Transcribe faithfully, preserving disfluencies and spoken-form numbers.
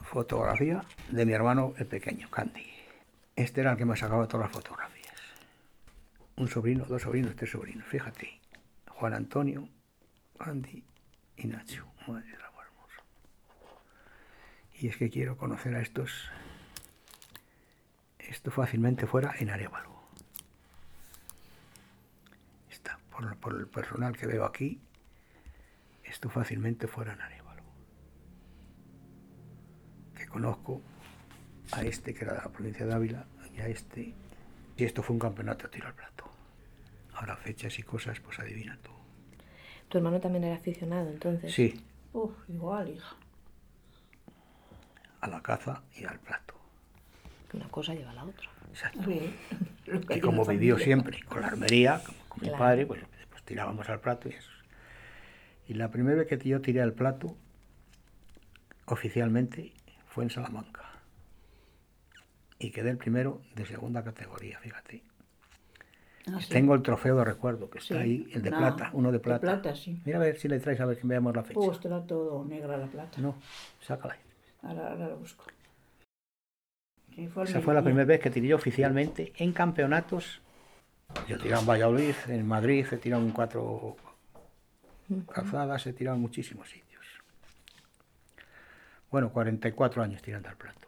fotografía de mi hermano el pequeño, Candy. Este era el que me sacaba todas las fotografías. Un sobrino, dos sobrinos, tres sobrinos, fíjate. Juan Antonio, Candy y Nacho. Madre del amor hermoso. Y es que quiero conocer a estos. Esto fácilmente fuera en Arévalo. Está, por, por el personal que veo aquí, esto fácilmente fuera en Arévalo. Que conozco a este que era de la provincia de Ávila y a este. Y esto fue un campeonato a tiro al plato. Ahora fechas y cosas, pues adivina tú. ¿Tu hermano también era aficionado entonces? Sí. Uf, igual, hija. A la caza y al plato. Una cosa lleva a la otra. Exacto. Sí. Que como vivió siempre con la armería, como con mi Claro. padre, pues, pues tirábamos al plato y eso. Y la primera vez que yo tiré al plato, oficialmente, fue en Salamanca. Y quedé el primero de segunda categoría, fíjate. Ah, sí. Tengo el trofeo de recuerdo, que está Sí. ahí, el de No, plata, uno de plata. De plata, sí. Mira a ver si le traes a ver que veamos la fecha. Oh, estará todo negra la plata. No, sácala ahí. Ahora, ahora lo busco. Sí, fue el Esa fue la Melilla. primera vez que tiré yo oficialmente en campeonatos. Yo he tirado en Valladolid, en Madrid, he tirado en cuatro calzadas, he tirado en muchísimos sitios. Bueno, cuarenta y cuatro años tirando al plato.